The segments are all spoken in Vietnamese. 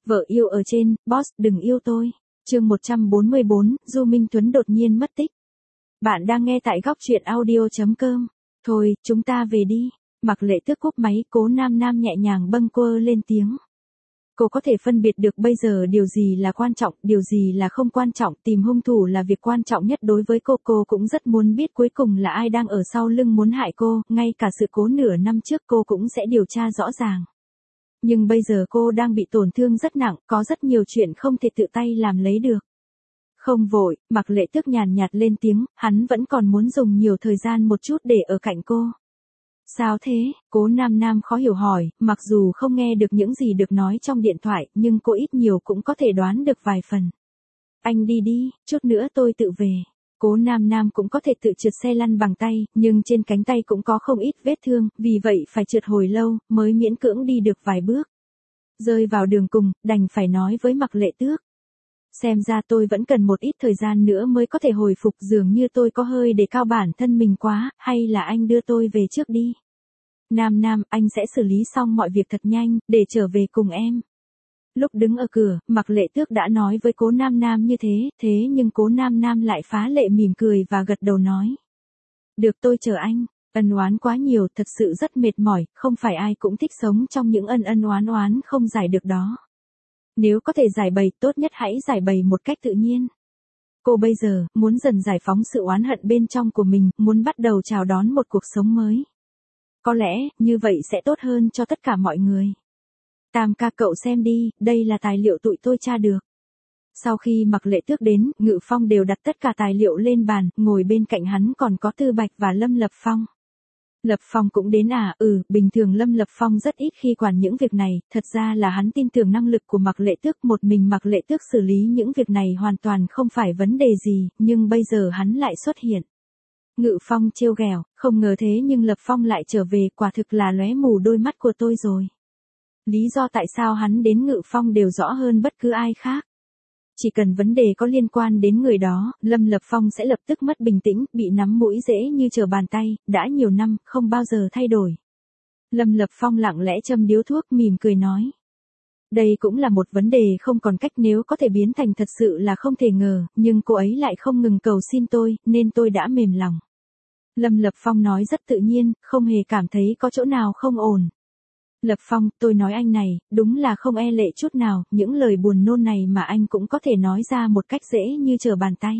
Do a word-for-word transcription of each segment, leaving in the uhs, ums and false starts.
Vợ yêu ở trên, boss đừng yêu tôi. Chương một trăm bốn mươi bốn, Du Minh Tuấn đột nhiên mất tích. Bạn đang nghe tại góc truyện audio.com. Thôi, chúng ta về đi. Mặc Lệ Tước cúp máy, Cố Nam Nam nhẹ nhàng bâng quơ lên tiếng. Cô có thể phân biệt được bây giờ điều gì là quan trọng, điều gì là không quan trọng, tìm hung thủ là việc quan trọng nhất đối với cô. Cô cũng rất muốn biết cuối cùng là ai đang ở sau lưng muốn hại cô, ngay cả sự cố nửa năm trước cô cũng sẽ điều tra rõ ràng. Nhưng bây giờ cô đang bị tổn thương rất nặng, có rất nhiều chuyện không thể tự tay làm lấy được. Không vội, Mặc Lệ Tước nhàn nhạt lên tiếng, hắn vẫn còn muốn dùng nhiều thời gian một chút để ở cạnh cô. Sao thế? Cố Nam Nam khó hiểu hỏi, mặc dù không nghe được những gì được nói trong điện thoại, nhưng cô ít nhiều cũng có thể đoán được vài phần. Anh đi đi, chút nữa tôi tự về. Cố Nam Nam cũng có thể tự trượt xe lăn bằng tay, nhưng trên cánh tay cũng có không ít vết thương, vì vậy phải trượt hồi lâu, mới miễn cưỡng đi được vài bước. Rơi vào đường cùng, đành phải nói với Mặc Lệ Tước. Xem ra tôi vẫn cần một ít thời gian nữa mới có thể hồi phục, dường như tôi có hơi đề cao bản thân mình quá, hay là anh đưa tôi về trước đi. Nam Nam, anh sẽ xử lý xong mọi việc thật nhanh, để trở về cùng em. Lúc đứng ở cửa, Mặc Lệ Tước đã nói với Cố Nam Nam như thế, thế nhưng Cố Nam Nam lại phá lệ mỉm cười và gật đầu nói. Được, tôi chờ anh. Ân oán quá nhiều, thật sự rất mệt mỏi, không phải ai cũng thích sống trong những ân ân oán oán không giải được đó. Nếu có thể giải bày, tốt nhất hãy giải bày một cách tự nhiên. Cô bây giờ, muốn dần giải phóng sự oán hận bên trong của mình, muốn bắt đầu chào đón một cuộc sống mới. Có lẽ, như vậy sẽ tốt hơn cho tất cả mọi người. Tam ca, cậu xem đi, đây là tài liệu tụi tôi tra được. Sau khi Mặc Lệ Tước đến, Ngự Phong đều đặt tất cả tài liệu lên bàn, ngồi bên cạnh hắn còn có Tư Bạch và Lâm Lập Phong. Lập Phong cũng đến à? Ừ, bình thường Lâm Lập Phong rất ít khi quản những việc này, thật ra là hắn tin tưởng năng lực của Mặc Lệ Tước, một mình Mặc Lệ Tước xử lý những việc này hoàn toàn không phải vấn đề gì, nhưng bây giờ hắn lại xuất hiện. Ngự Phong trêu ghẹo, không ngờ thế nhưng Lập Phong lại trở về, quả thực là lóe mù đôi mắt của tôi rồi. Lý do tại sao hắn đến Ngự Phong đều rõ hơn bất cứ ai khác. Chỉ cần vấn đề có liên quan đến người đó, Lâm Lập Phong sẽ lập tức mất bình tĩnh, bị nắm mũi dễ như trở bàn tay, đã nhiều năm, không bao giờ thay đổi. Lâm Lập Phong lặng lẽ châm điếu thuốc, mỉm cười nói. Đây cũng là một vấn đề không còn cách, nếu có thể biến thành thật sự là không thể ngờ, nhưng cô ấy lại không ngừng cầu xin tôi, nên tôi đã mềm lòng. Lâm Lập Phong nói rất tự nhiên, không hề cảm thấy có chỗ nào không ổn. Lập Phong, tôi nói anh này, đúng là không e lệ chút nào, những lời buồn nôn này mà anh cũng có thể nói ra một cách dễ như trở bàn tay.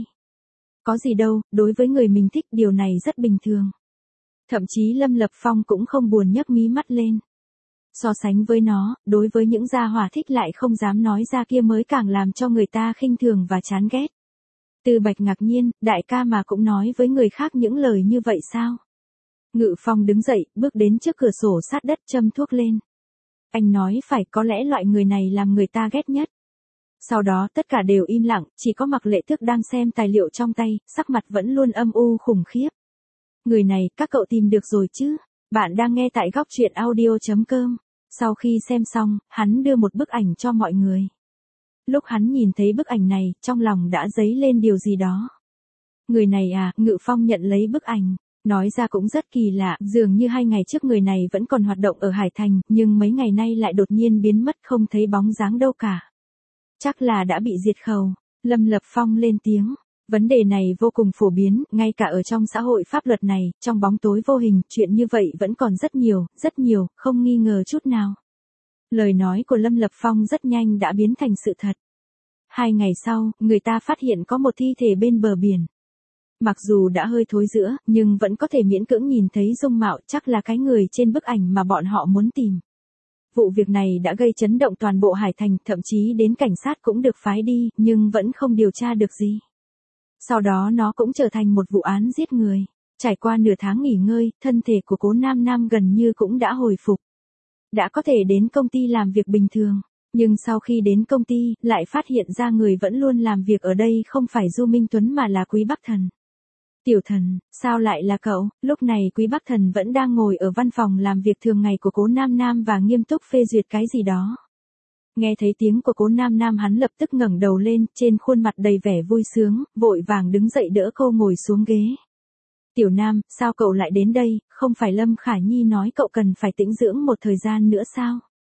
Có gì đâu, đối với người mình thích điều này rất bình thường. Thậm chí Lâm Lập Phong cũng không buồn nhấc mí mắt lên. So sánh với nó, đối với những gia hỏa thích lại không dám nói ra kia mới càng làm cho người ta khinh thường và chán ghét. Tư Bạch ngạc nhiên, đại ca mà cũng nói với người khác những lời như vậy sao? Ngự Phong đứng dậy, bước đến trước cửa sổ sát đất châm thuốc lên. Anh nói phải, có lẽ loại người này làm người ta ghét nhất. Sau đó tất cả đều im lặng, chỉ có Mặc Lệ Tước đang xem tài liệu trong tay, sắc mặt vẫn luôn âm u khủng khiếp. Người này, các cậu tìm được rồi chứ? Bạn đang nghe tại góc truyện audio.com. Sau khi xem xong, hắn đưa một bức ảnh cho mọi người. Lúc hắn nhìn thấy bức ảnh này, trong lòng đã dấy lên điều gì đó. Người này à? Ngự Phong nhận lấy bức ảnh. Nói ra cũng rất kỳ lạ, dường như hai ngày trước người này vẫn còn hoạt động ở Hải Thành, nhưng mấy ngày nay lại đột nhiên biến mất, không thấy bóng dáng đâu cả. Chắc là đã bị diệt khẩu. Lâm Lập Phong lên tiếng. Vấn đề này vô cùng phổ biến, ngay cả ở trong xã hội pháp luật này, trong bóng tối vô hình, chuyện như vậy vẫn còn rất nhiều, rất nhiều, không nghi ngờ chút nào. Lời nói của Lâm Lập Phong rất nhanh đã biến thành sự thật. Hai ngày sau, người ta phát hiện có một thi thể bên bờ biển. Mặc dù đã hơi thối rữa, nhưng vẫn có thể miễn cưỡng nhìn thấy dung mạo, chắc là cái người trên bức ảnh mà bọn họ muốn tìm. Vụ việc này đã gây chấn động toàn bộ Hải Thành, thậm chí đến cảnh sát cũng được phái đi, nhưng vẫn không điều tra được gì. Sau đó nó cũng trở thành một vụ án giết người. Trải qua nửa tháng nghỉ ngơi, thân thể của Cố Nam Nam gần như cũng đã hồi phục. Đã có thể đến công ty làm việc bình thường. Nhưng sau khi đến công ty, lại phát hiện ra người vẫn luôn làm việc ở đây không phải Du Minh Tuấn mà là Quý Bắc Thần. Tiểu Thần, sao lại là cậu? Lúc này Quý Bắc Thần vẫn đang ngồi ở văn phòng làm việc thường ngày của Cố Nam Nam và nghiêm túc phê duyệt cái gì đó. Nghe thấy tiếng của Cố Nam Nam, hắn lập tức ngẩng đầu lên, trên khuôn mặt đầy vẻ vui sướng, vội vàng đứng dậy đỡ cô ngồi xuống ghế. Tiểu Nam, sao cậu lại đến đây, không phải Lâm Khả Nhi nói cậu cần phải tĩnh dưỡng một thời gian nữa sao?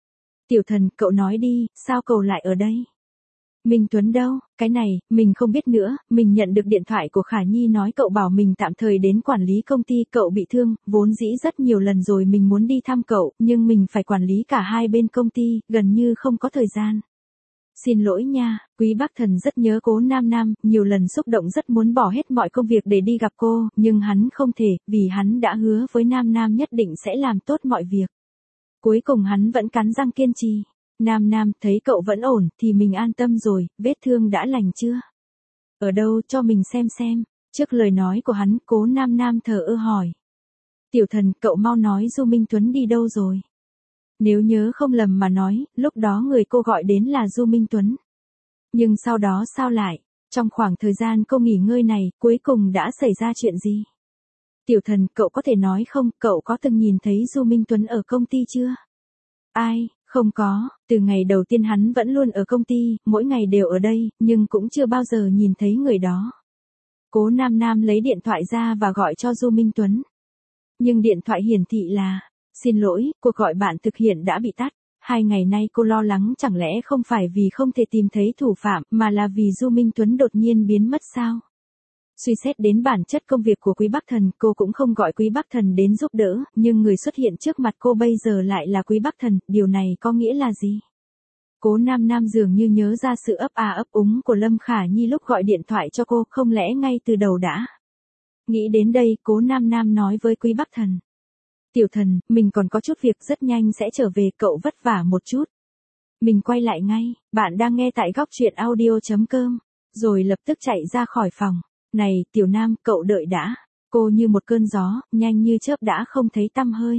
Tiểu thần, cậu nói đi, sao cậu lại ở đây? Minh Tuấn đâu? Cái này, mình không biết nữa, mình nhận được điện thoại của Khả Nhi nói cậu bảo mình tạm thời đến quản lý công ty, cậu bị thương, vốn dĩ rất nhiều lần rồi mình muốn đi thăm cậu, nhưng mình phải quản lý cả hai bên công ty, gần như không có thời gian. Xin lỗi nha, Quý Bắc Thần rất nhớ Cố Nam Nam, nhiều lần xúc động rất muốn bỏ hết mọi công việc để đi gặp cô, nhưng hắn không thể, vì hắn đã hứa với Nam Nam nhất định sẽ làm tốt mọi việc. Cuối cùng hắn vẫn cắn răng kiên trì. Nam Nam, thấy cậu vẫn ổn, thì mình an tâm rồi, vết thương đã lành chưa? Ở đâu, cho mình xem xem. Trước lời nói của hắn, Cố Nam Nam thờ ơ hỏi. Tiểu thần, cậu mau nói Du Minh Tuấn đi đâu rồi? Nếu nhớ không lầm mà nói, lúc đó người cô gọi đến là Du Minh Tuấn. Nhưng sau đó sao lại? Trong khoảng thời gian cô nghỉ ngơi này, cuối cùng đã xảy ra chuyện gì? Tiểu thần, cậu có thể nói không, cậu có từng nhìn thấy Du Minh Tuấn ở công ty chưa? Ai? Không có, từ ngày đầu tiên hắn vẫn luôn ở công ty, mỗi ngày đều ở đây, nhưng cũng chưa bao giờ nhìn thấy người đó. Cố Nam Nam lấy điện thoại ra và gọi cho Du Minh Tuấn. Nhưng điện thoại hiển thị là, xin lỗi, cuộc gọi bạn thực hiện đã bị tắt. Hai ngày nay cô lo lắng chẳng lẽ không phải vì không thể tìm thấy thủ phạm, mà là vì Du Minh Tuấn đột nhiên biến mất sao? Suy xét đến bản chất công việc của Quý Bắc Thần, cô cũng không gọi Quý Bắc Thần đến giúp đỡ, nhưng người xuất hiện trước mặt cô bây giờ lại là Quý Bắc Thần, điều này có nghĩa là gì? Cố Nam Nam dường như nhớ ra sự ấp a ấp úng của Lâm Khả Nhi lúc gọi điện thoại cho cô, không lẽ ngay từ đầu đã? Nghĩ đến đây, Cố Nam Nam nói với Quý Bắc Thần. Tiểu thần, mình còn có chút việc rất nhanh sẽ trở về, cậu vất vả một chút. Mình quay lại ngay, bạn đang nghe tại góc truyện audio chấm com, rồi lập tức chạy ra khỏi phòng. Này, Tiểu Nam, cậu đợi đã. Cô như một cơn gió, nhanh như chớp đã không thấy tăm hơi.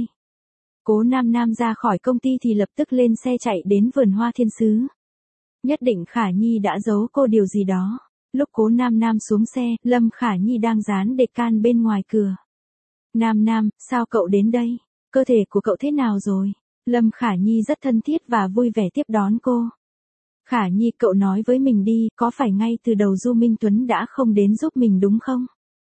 Cố Nam Nam ra khỏi công ty thì lập tức lên xe chạy đến vườn hoa thiên sứ. Nhất định Khả Nhi đã giấu cô điều gì đó. Lúc Cố Nam Nam xuống xe, Lâm Khả Nhi đang dán đề can bên ngoài cửa. Nam Nam, sao cậu đến đây? Cơ thể của cậu thế nào rồi? Lâm Khả Nhi rất thân thiết và vui vẻ tiếp đón cô. Khả Nhi, cậu nói với mình đi, có phải ngay từ đầu Du Minh Tuấn đã không đến giúp mình đúng không?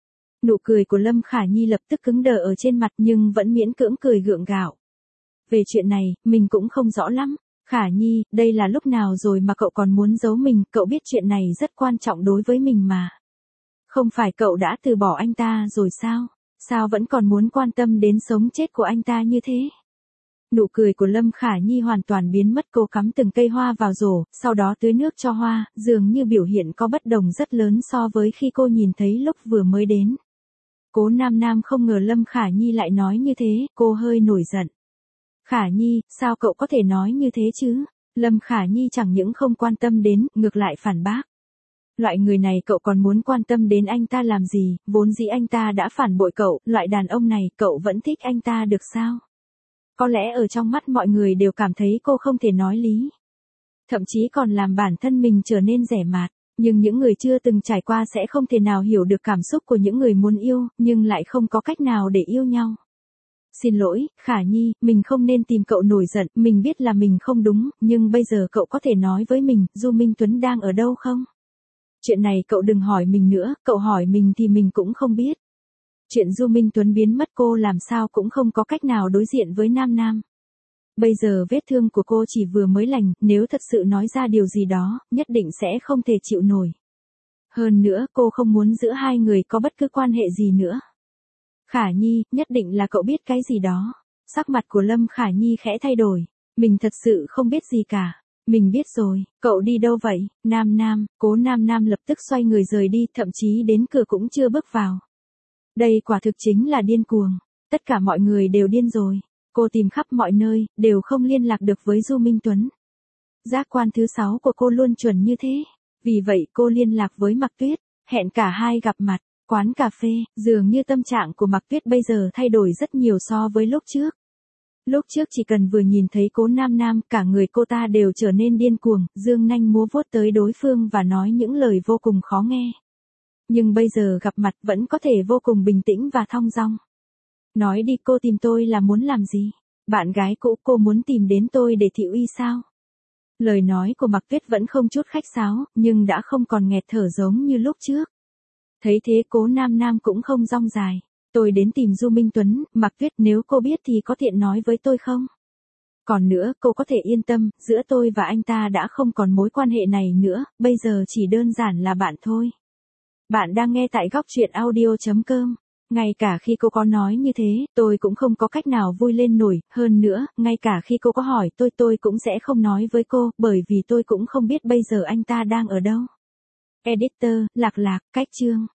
Nụ cười của Lâm Khả Nhi lập tức cứng đờ ở trên mặt nhưng vẫn miễn cưỡng cười gượng gạo. Về chuyện này, mình cũng không rõ lắm. Khả Nhi, đây là lúc nào rồi mà cậu còn muốn giấu mình, cậu biết chuyện này rất quan trọng đối với mình mà. Không phải cậu đã từ bỏ anh ta rồi sao? Sao vẫn còn muốn quan tâm đến sống chết của anh ta như thế? Nụ cười của Lâm Khả Nhi hoàn toàn biến mất, cô cắm từng cây hoa vào rổ, sau đó tưới nước cho hoa, dường như biểu hiện có bất đồng rất lớn so với khi cô nhìn thấy lúc vừa mới đến. Cố Nam Nam không ngờ Lâm Khả Nhi lại nói như thế, cô hơi nổi giận. Khả Nhi, sao cậu có thể nói như thế chứ? Lâm Khả Nhi chẳng những không quan tâm đến, ngược lại phản bác. Loại người này cậu còn muốn quan tâm đến anh ta làm gì, vốn dĩ anh ta đã phản bội cậu, loại đàn ông này cậu vẫn thích anh ta được sao? Có lẽ ở trong mắt mọi người đều cảm thấy cô không thể nói lý. Thậm chí còn làm bản thân mình trở nên rẻ mạt, nhưng những người chưa từng trải qua sẽ không thể nào hiểu được cảm xúc của những người muốn yêu, nhưng lại không có cách nào để yêu nhau. Xin lỗi, Khả Nhi, mình không nên tìm cậu nổi giận, mình biết là mình không đúng, nhưng bây giờ cậu có thể nói với mình, Du Minh Tuấn đang ở đâu không? Chuyện này cậu đừng hỏi mình nữa, cậu hỏi mình thì mình cũng không biết. Chuyện Du Minh Tuấn biến mất cô làm sao cũng không có cách nào đối diện với Nam Nam. Bây giờ vết thương của cô chỉ vừa mới lành, nếu thật sự nói ra điều gì đó, nhất định sẽ không thể chịu nổi. Hơn nữa, cô không muốn giữa hai người có bất cứ quan hệ gì nữa. Khả Nhi, nhất định là cậu biết cái gì đó. Sắc mặt của Lâm Khả Nhi khẽ thay đổi. Mình thật sự không biết gì cả. Mình biết rồi, cậu đi đâu vậy? Nam Nam, Cố Nam Nam lập tức xoay người rời đi, thậm chí đến cửa cũng chưa bước vào. Đây quả thực chính là điên cuồng. Tất cả mọi người đều điên rồi. Cô tìm khắp mọi nơi, đều không liên lạc được với Du Minh Tuấn. Giác quan thứ sáu của cô luôn chuẩn như thế. Vì vậy cô liên lạc với Mạc Tuyết, hẹn cả hai gặp mặt, quán cà phê, dường như tâm trạng của Mạc Tuyết bây giờ thay đổi rất nhiều so với lúc trước. Lúc trước chỉ cần vừa nhìn thấy Cố Nam Nam, cả người cô ta đều trở nên điên cuồng, giương nanh múa vuốt tới đối phương và nói những lời vô cùng khó nghe. Nhưng bây giờ gặp mặt vẫn có thể vô cùng bình tĩnh và thong dong. Nói đi, cô tìm tôi là muốn làm gì? Bạn gái cũ, cô muốn tìm đến tôi để thị uy sao? Lời nói của Mạc Tuyết vẫn không chút khách sáo, nhưng đã không còn nghẹt thở giống như lúc trước. Thấy thế Cố Nam Nam cũng không rong dài. Tôi đến tìm Du Minh Tuấn, Mạc Tuyết, nếu cô biết thì có tiện nói với tôi không? Còn nữa, cô có thể yên tâm, giữa tôi và anh ta đã không còn mối quan hệ này nữa, bây giờ chỉ đơn giản là bạn thôi. Bạn đang nghe tại góc truyện audio.com. Ngay cả khi cô có nói như thế, tôi cũng không có cách nào vui lên nổi, hơn nữa, ngay cả khi cô có hỏi tôi tôi cũng sẽ không nói với cô, bởi vì tôi cũng không biết bây giờ anh ta đang ở đâu. Editor, lạc lạc, cách chương.